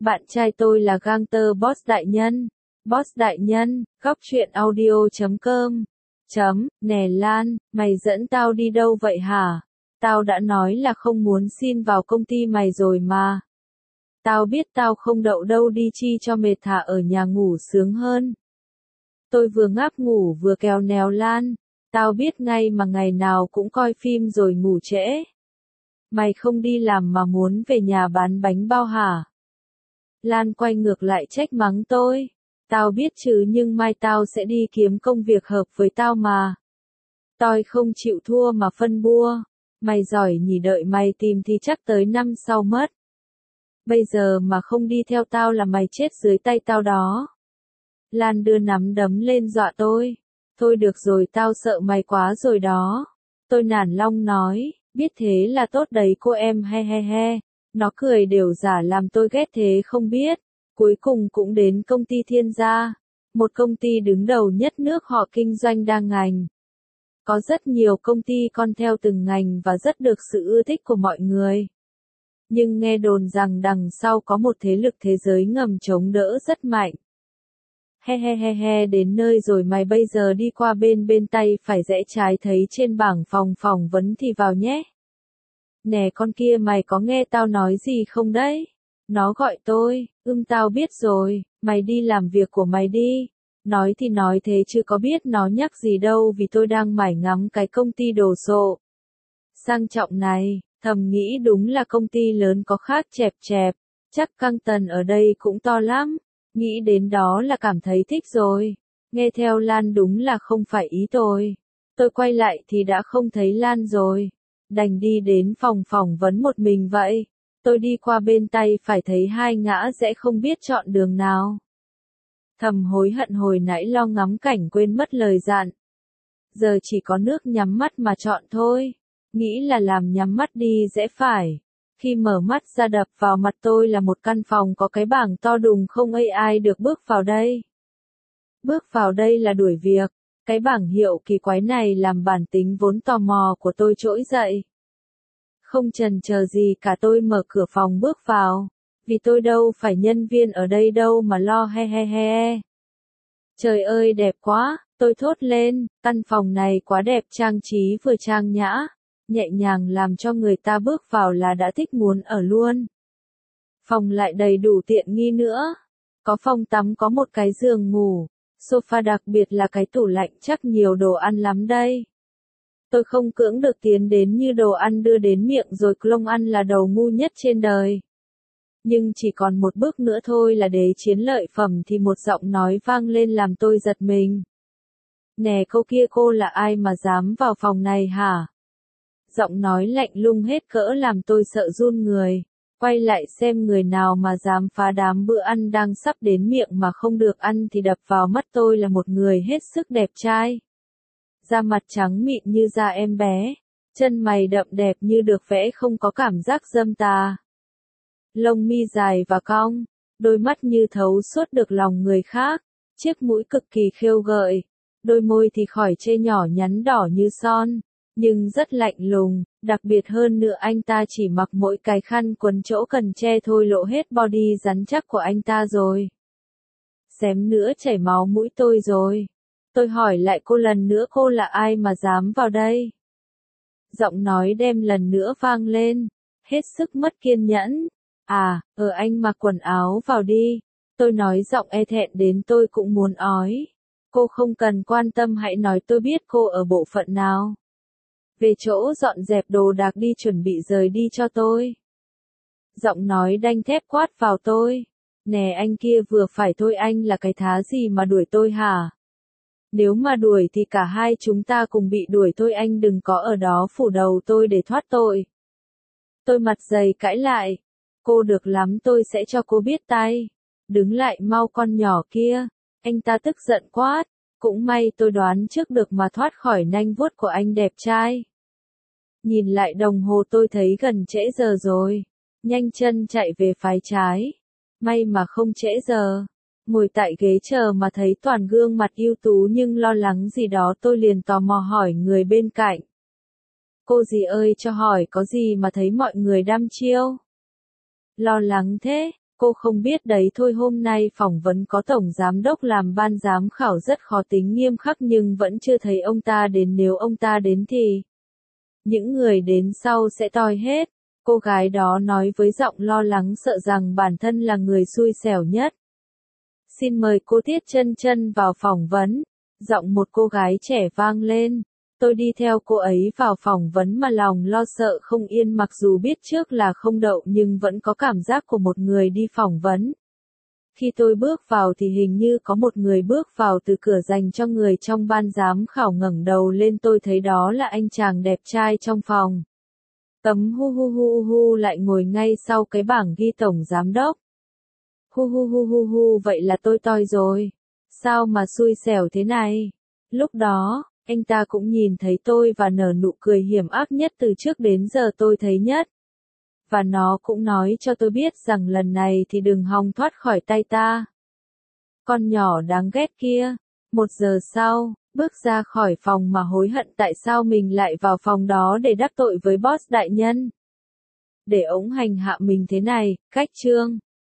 Bạn trai tôi là gangster boss đại nhân. Boss đại nhân, góc truyện audio.com. Nè Lan, mày dẫn tao đi đâu vậy hả? Tao đã nói là không muốn xin vào công ty mày rồi mà. Tao biết tao không đậu đâu, đi chi cho mệt, thả ở nhà ngủ sướng hơn. Tôi vừa ngáp ngủ vừa kéo nèo Lan. Tao biết ngay mà ngày nào cũng coi phim rồi ngủ trễ. Mày không đi làm mà muốn về nhà bán bánh bao hả? Lan quay ngược lại trách mắng tôi. Tao biết chứ, nhưng mai tao sẽ đi kiếm công việc hợp với tao mà. Tôi không chịu thua mà phân bua. Mày giỏi nhỉ, đợi mày tìm thì chắc tới năm sau mất. Bây giờ mà không đi theo tao là mày chết dưới tay tao đó. Lan đưa nắm đấm lên dọa tôi. Thôi được rồi, tao sợ mày quá rồi đó. Tôi nản lòng nói, biết thế là tốt đấy cô em, he he he. Nó cười đều giả làm tôi ghét thế không biết. Cuối cùng cũng đến công ty Thiên Gia. Một công ty đứng đầu nhất nước, họ kinh doanh đa ngành. Có rất nhiều công ty con theo từng ngành và rất được sự ưa thích của mọi người. Nhưng nghe đồn rằng đằng sau có một thế lực thế giới ngầm chống đỡ rất mạnh. He he he he, đến nơi rồi mày, bây giờ đi qua bên tay phải rẽ trái, thấy trên bảng phòng phỏng vấn thì vào nhé. Nè con kia, mày có nghe tao nói gì không đấy? Nó gọi tôi, tao biết rồi, mày đi làm việc của mày đi. Nói thì nói thế chứ có biết nó nhắc gì đâu, vì tôi đang mải ngắm cái công ty đồ sộ sang trọng này, thầm nghĩ đúng là công ty lớn có khác chẹp chẹp, chắc căng tần ở đây cũng to lắm. Nghĩ đến đó là cảm thấy thích rồi. Nghe theo Lan đúng là không phải ý tôi. Tôi quay lại thì đã không thấy Lan rồi. Đành đi đến phòng phỏng vấn một mình vậy. Tôi đi qua bên tay phải thấy hai ngã rẽ không biết chọn đường nào. Thầm hối hận hồi nãy lo ngắm cảnh quên mất lời dặn. Giờ chỉ có nước nhắm mắt mà chọn thôi. Nghĩ là làm nhắm mắt đi rẽ phải. Khi mở mắt ra đập vào mặt tôi là một căn phòng có cái bảng to đùng, không ai được bước vào đây. Bước vào đây là đuổi việc. Cái bảng hiệu kỳ quái này làm bản tính vốn tò mò của tôi trỗi dậy. Không chần chờ gì cả, tôi mở cửa phòng bước vào. Vì tôi đâu phải nhân viên ở đây đâu mà lo, he he he. Trời ơi đẹp quá, tôi thốt lên, căn phòng này quá đẹp, trang trí vừa trang nhã, nhẹ nhàng làm cho người ta bước vào là đã thích muốn ở luôn. Phòng lại đầy đủ tiện nghi nữa. Có phòng tắm, có một cái giường ngủ, sofa, đặc biệt là cái tủ lạnh, chắc nhiều đồ ăn lắm đây. Tôi không cưỡng được tiến đến, như đồ ăn đưa đến miệng rồi clong ăn là đầu ngu nhất trên đời. Nhưng chỉ còn một bước nữa thôi là đế chiến lợi phẩm thì một giọng nói vang lên làm tôi giật mình. Nè cô kia, cô là ai mà dám vào phòng này hả? Giọng nói lạnh lùng hết cỡ làm tôi sợ run người. Quay lại xem người nào mà dám phá đám bữa ăn đang sắp đến miệng mà không được ăn thì đập vào mắt tôi là một người hết sức đẹp trai. Da mặt trắng mịn như da em bé. Chân mày đậm đẹp như được vẽ, không có cảm giác dâm tà. Lông mi dài và cong. Đôi mắt như thấu suốt được lòng người khác. Chiếc mũi cực kỳ khêu gợi. Đôi môi thì khỏi chê, nhỏ nhắn đỏ như son. Nhưng rất lạnh lùng, đặc biệt hơn nữa anh ta chỉ mặc mỗi cái khăn quấn chỗ cần che thôi, lộ hết body rắn chắc của anh ta rồi. Xém nữa chảy máu mũi tôi rồi. Tôi hỏi lại cô lần nữa, cô là ai mà dám vào đây? Giọng nói đem lần nữa vang lên, hết sức mất kiên nhẫn. Anh mặc quần áo vào đi. Tôi nói giọng e thẹn đến tôi cũng muốn ói. Cô không cần quan tâm, hãy nói tôi biết cô ở bộ phận nào. Về chỗ dọn dẹp đồ đạc đi, chuẩn bị rời đi cho tôi. Giọng nói đanh thép quát vào tôi. Nè anh kia, vừa phải thôi, anh là cái thá gì mà đuổi tôi hả? Nếu mà đuổi thì cả hai chúng ta cùng bị đuổi thôi, anh đừng có ở đó phủ đầu tôi để thoát tội. Tôi mặt dày cãi lại. Cô được lắm, tôi sẽ cho cô biết tay. Đứng lại mau con nhỏ kia. Anh ta tức giận quát. Cũng may tôi đoán trước được mà thoát khỏi nanh vuốt của anh đẹp trai. Nhìn lại đồng hồ tôi thấy gần trễ giờ rồi. Nhanh chân chạy về phái trái. May mà không trễ giờ. Ngồi tại ghế chờ mà thấy toàn gương mặt ưu tú nhưng lo lắng gì đó, tôi liền tò mò hỏi người bên cạnh. Cô gì ơi, cho hỏi có gì mà thấy mọi người đăm chiêu? Lo lắng thế, Cô không biết đấy thôi, hôm nay phỏng vấn có tổng giám đốc làm ban giám khảo rất khó tính nghiêm khắc nhưng vẫn chưa thấy ông ta đến, nếu ông ta đến thì những người đến sau sẽ toi hết. Cô gái đó nói với giọng lo lắng, sợ rằng bản thân là người xui xẻo nhất. Xin mời cô Tiết Chân Chân vào phỏng vấn. Giọng một cô gái trẻ vang lên. Tôi đi theo cô ấy vào phỏng vấn mà lòng lo sợ không yên, mặc dù biết trước là không đậu nhưng vẫn có cảm giác của một người đi phỏng vấn. Khi tôi bước vào thì hình như có một người bước vào từ cửa dành cho người trong ban giám khảo, ngẩng đầu lên tôi thấy đó là anh chàng đẹp trai trong phòng. Tấm hu hu hu hu lại ngồi ngay sau cái bảng ghi tổng giám đốc. Hu hu hu hu hu, vậy là tôi toi rồi. Sao mà xui xẻo thế này? Lúc đó, anh ta cũng nhìn thấy tôi và nở nụ cười hiểm ác nhất từ trước đến giờ tôi thấy nhất. Và nó cũng nói cho tôi biết rằng lần này thì đừng hòng thoát khỏi tay ta. Con nhỏ đáng ghét kia. 1 giờ sau, bước ra khỏi phòng mà hối hận tại sao mình lại vào phòng đó để đắc tội với boss đại nhân. Để ổng hành hạ mình thế này, cách chương.